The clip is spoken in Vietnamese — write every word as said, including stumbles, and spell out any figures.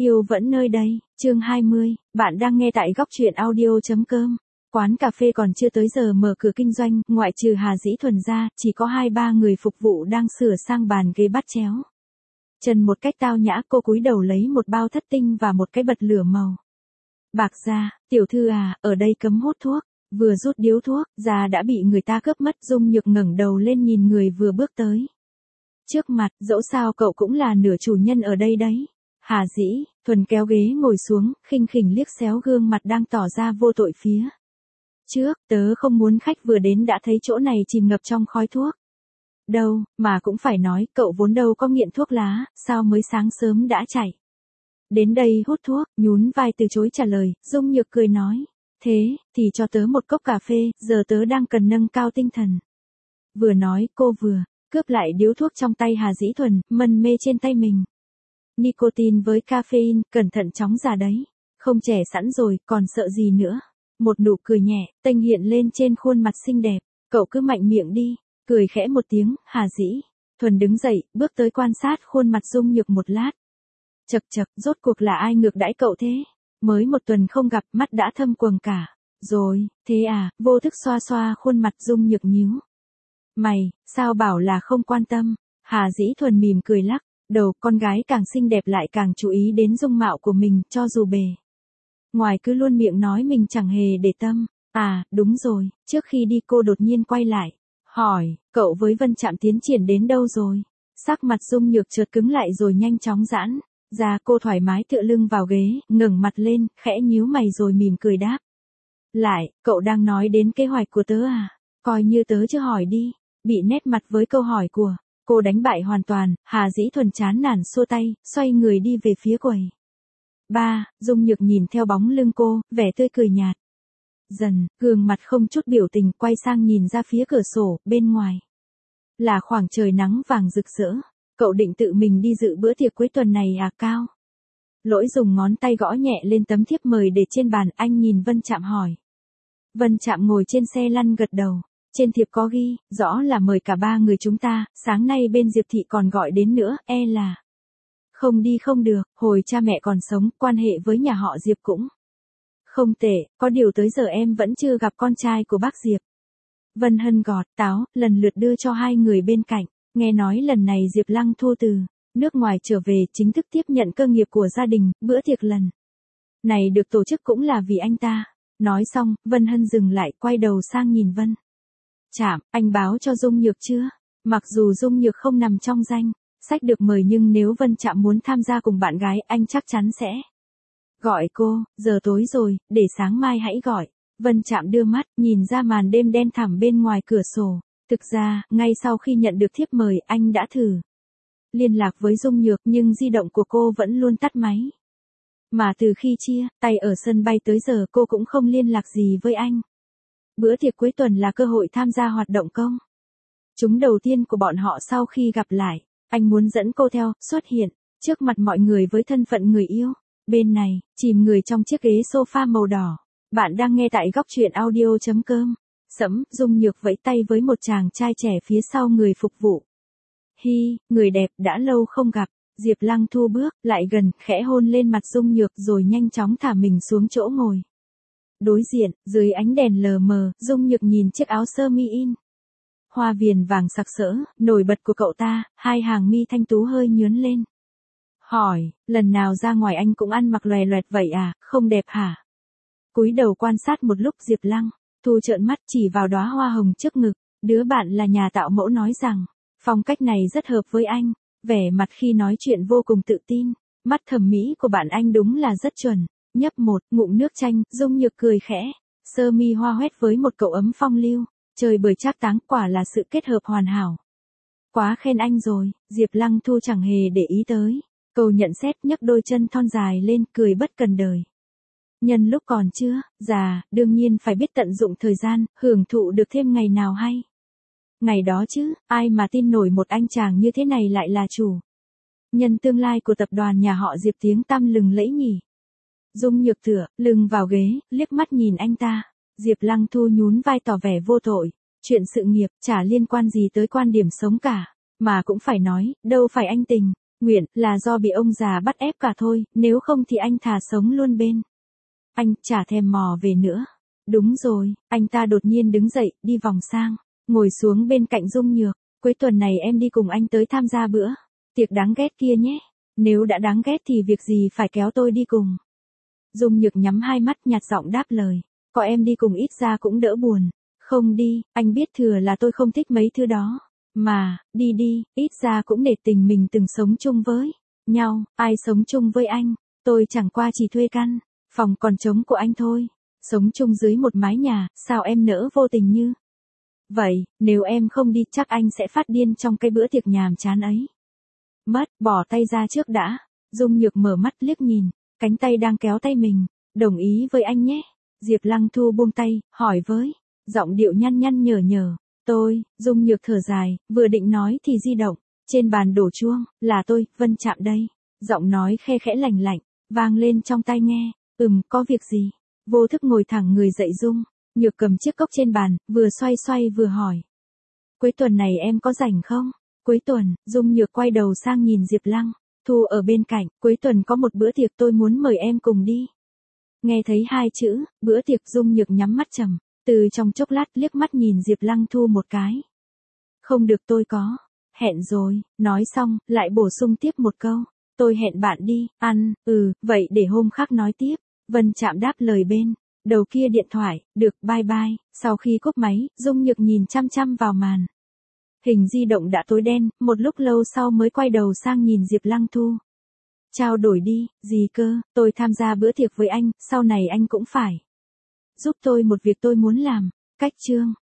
Yêu vẫn nơi đây, chương hai mươi, bạn đang nghe tại góc truyện audio.com. Quán cà phê còn chưa tới giờ mở cửa kinh doanh, ngoại trừ Hà Dĩ Thuần ra, chỉ có hai ba người phục vụ đang sửa sang bàn ghế bát chéo. Trần một cách tao nhã, cô cúi đầu lấy một bao thất tinh và một cái bật lửa màu bạc ra. Tiểu thư à, ở đây cấm hút thuốc. Vừa rút điếu thuốc ra đã bị người ta cướp mất. Dung Nhược ngẩng đầu lên nhìn người vừa bước tới trước mặt, dẫu sao cậu cũng là nửa chủ nhân ở đây đấy. Hà Dĩ Thuần kéo ghế ngồi xuống, khinh khỉnh liếc xéo gương mặt đang tỏ ra vô tội phía trước. Tớ không muốn khách vừa đến đã thấy chỗ này chìm ngập trong khói thuốc. Đâu, mà cũng phải nói, cậu vốn đâu có nghiện thuốc lá, sao mới sáng sớm đã chạy đến đây hút thuốc. Nhún vai từ chối trả lời. Dung Nhược cười nói, thế thì cho tớ một cốc cà phê, giờ tớ đang cần nâng cao tinh thần. Vừa nói cô vừa cướp lại điếu thuốc trong tay Hà Dĩ Thuần, mân mê trên tay mình. Nicotine với caffeine, cẩn thận chóng già đấy. Không trẻ sẵn rồi, còn sợ gì nữa. Một nụ cười nhẹ, tênh hiện lên trên khuôn mặt xinh đẹp. Cậu cứ mạnh miệng đi. Cười khẽ một tiếng, Hà Dĩ Thuần đứng dậy, bước tới quan sát khuôn mặt Dung Nhược một lát. Chậc chậc, rốt cuộc là ai ngược đãi cậu thế? Mới một tuần không gặp, mắt đã thâm quầng cả rồi. Thế à? Vô thức xoa xoa khuôn mặt. Dung Nhược nhíu mày, sao bảo là không quan tâm? Hà Dĩ Thuần mỉm cười lắc đầu. Con gái càng xinh đẹp lại càng chú ý đến dung mạo của mình, cho dù bề ngoài cứ luôn miệng nói mình chẳng hề để tâm. À, đúng rồi, trước khi đi cô đột nhiên quay lại hỏi, cậu với Vân Trạm tiến triển đến đâu rồi? Sắc mặt Dung Nhược chợt cứng lại rồi nhanh chóng giãn ra. Cô thoải mái tựa lưng vào ghế, ngẩng mặt lên, khẽ nhíu mày rồi mỉm cười đáp lại, cậu đang nói đến kế hoạch của tớ à? Coi như tớ chưa hỏi đi. Bị nét mặt với câu hỏi của cô đánh bại hoàn toàn, Hà Dĩ Thuần chán nản xua tay, xoay người đi về phía quầy ba. Dung Nhược nhìn theo bóng lưng cô, vẻ tươi cười nhạt dần, gương mặt không chút biểu tình, quay sang nhìn ra phía cửa sổ. Bên ngoài là khoảng trời nắng vàng rực rỡ. Cậu định tự mình đi dự bữa tiệc cuối tuần này à? Cao Lỗi dùng ngón tay gõ nhẹ lên tấm thiếp mời để trên bàn. Anh nhìn Vân Trạm hỏi. Vân Trạm ngồi trên xe lăn gật đầu. Trên thiệp có ghi, rõ là mời cả ba người chúng ta. Sáng nay bên Diệp Thị còn gọi đến nữa, e là không đi không được. Hồi cha mẹ còn sống, quan hệ với nhà họ Diệp cũng không tệ, có điều tới giờ em vẫn chưa gặp con trai của bác Diệp. Vân Hân gọt táo, lần lượt đưa cho hai người bên cạnh. Nghe nói lần này Diệp Lăng Thu từ nước ngoài trở về, chính thức tiếp nhận cơ nghiệp của gia đình. Bữa tiệc lần này được tổ chức cũng là vì anh ta. Nói xong, Vân Hân dừng lại, quay đầu sang nhìn Vân Trạm. Anh báo cho Dung Nhược chưa? Mặc dù Dung Nhược không nằm trong danh sách được mời, nhưng nếu Vân Trạm muốn tham gia cùng bạn gái, anh chắc chắn sẽ gọi cô. Giờ tối rồi, để sáng mai hãy gọi. Vân Trạm đưa mắt, nhìn ra màn đêm đen thẳm bên ngoài cửa sổ. Thực ra, ngay sau khi nhận được thiếp mời, anh đã thử liên lạc với Dung Nhược, nhưng di động của cô vẫn luôn tắt máy. Mà từ khi chia tay ở sân bay tới giờ, cô cũng không liên lạc gì với anh. Bữa tiệc cuối tuần là cơ hội tham gia hoạt động công chúng đầu tiên của bọn họ sau khi gặp lại. Anh muốn dẫn cô theo, xuất hiện trước mặt mọi người với thân phận người yêu. Bên này, chìm người trong chiếc ghế sofa màu đỏ. Bạn đang nghe tại góc truyện audio.com. Sẫm, Dung Nhược vẫy tay với một chàng trai trẻ phía sau người phục vụ. Hi, người đẹp, đã lâu không gặp. Diệp Lăng Thu bước lại gần, khẽ hôn lên mặt Dung Nhược rồi nhanh chóng thả mình xuống chỗ ngồi đối diện. Dưới ánh đèn lờ mờ, Dung Nhược nhìn chiếc áo sơ mi in hoa viền vàng sặc sỡ, nổi bật của cậu ta. Hai hàng mi thanh tú hơi nhướn lên. Hỏi, lần nào ra ngoài anh cũng ăn mặc loè loẹt vậy à, không đẹp hả? Cúi đầu quan sát một lúc, Diệp Lăng Thu trợn mắt chỉ vào đóa hoa hồng trước ngực. Đứa bạn là nhà tạo mẫu nói rằng, phong cách này rất hợp với anh. Vẻ mặt khi nói chuyện vô cùng tự tin. Mắt thẩm mỹ của bạn anh đúng là rất chuẩn. Nhấp một ngụm nước chanh, Dung Nhược cười khẽ. Sơ mi hoa hoét với một cậu ấm phong lưu. Trời bời trác táng, quả là sự kết hợp hoàn hảo. Quá khen anh rồi. Diệp Lăng Thu chẳng hề để ý tới câu nhận xét, nhấc đôi chân thon dài lên, cười bất cần đời. Nhân lúc còn chưa già, đương nhiên phải biết tận dụng thời gian, hưởng thụ được thêm ngày nào hay ngày đó chứ. Ai mà tin nổi một anh chàng như thế này lại là chủ nhân tương lai của tập đoàn nhà họ Diệp tiếng tăm lừng lẫy nhỉ. Dung Nhược tựa lưng vào ghế, liếc mắt nhìn anh ta. Diệp Lăng Thu nhún vai tỏ vẻ vô tội. Chuyện sự nghiệp chả liên quan gì tới quan điểm sống cả. Mà cũng phải nói, đâu phải anh tình Nguyện, là do bị ông già bắt ép cả thôi, nếu không thì anh thà sống luôn bên. Anh, chả thèm mò về nữa. Đúng rồi, anh ta đột nhiên đứng dậy, đi vòng sang, ngồi xuống bên cạnh Dung Nhược. Cuối tuần này em đi cùng anh tới tham gia bữa tiệc đáng ghét kia nhé. Nếu đã đáng ghét thì việc gì phải kéo tôi đi cùng. Dung Nhược nhắm hai mắt nhạt giọng đáp lời. Có em đi cùng ít ra cũng đỡ buồn. Không đi, anh biết thừa là tôi không thích mấy thứ đó. Mà, đi đi, ít ra cũng để tình mình từng sống chung với nhau. Ai sống chung với anh, tôi chẳng qua chỉ thuê căn phòng còn trống của anh thôi. Sống chung dưới một mái nhà, sao em nỡ vô tình như vậy, nếu em không đi chắc anh sẽ phát điên trong cái bữa tiệc nhàm chán ấy. Mất, bỏ tay ra trước đã. Dung Nhược mở mắt liếc nhìn, cánh tay đang kéo tay mình. Đồng ý với anh nhé. Diệp Lăng Thu buông tay, hỏi với giọng điệu nhăn nhăn nhở nhở. Tôi, Dung Nhược thở dài, vừa định nói thì di động trên bàn đổ chuông, là tôi, Vân Trạm đây. Giọng nói khe khẽ lành lạnh, vang lên trong tai nghe. Ừm, có việc gì? Vô thức ngồi thẳng người dậy Dung Nhược cầm chiếc cốc trên bàn, vừa xoay xoay vừa hỏi. Cuối tuần này em có rảnh không? Cuối tuần, Dung Nhược quay đầu sang nhìn Diệp Lăng Thu ở bên cạnh. Cuối tuần có một bữa tiệc tôi muốn mời em cùng đi. Nghe thấy hai chữ, bữa tiệc, Dung Nhược nhắm mắt trầm, từ trong chốc lát liếc mắt nhìn Diệp Lăng Thu một cái. Không được, tôi có hẹn rồi. Nói xong, lại bổ sung tiếp một câu. Tôi hẹn bạn đi ăn. Ừ, vậy để hôm khác nói tiếp. Vân Trạm đáp lời bên đầu kia điện thoại. Được, bye bye. Sau khi cúp máy, Dung Nhược nhìn chăm chăm vào màn hình di động đã tối đen, một lúc lâu sau mới quay đầu sang nhìn Diệp Lăng Thu. Trao đổi đi, gì cơ, tôi tham gia bữa tiệc với anh, sau này anh cũng phải giúp tôi một việc tôi muốn làm. Cách chương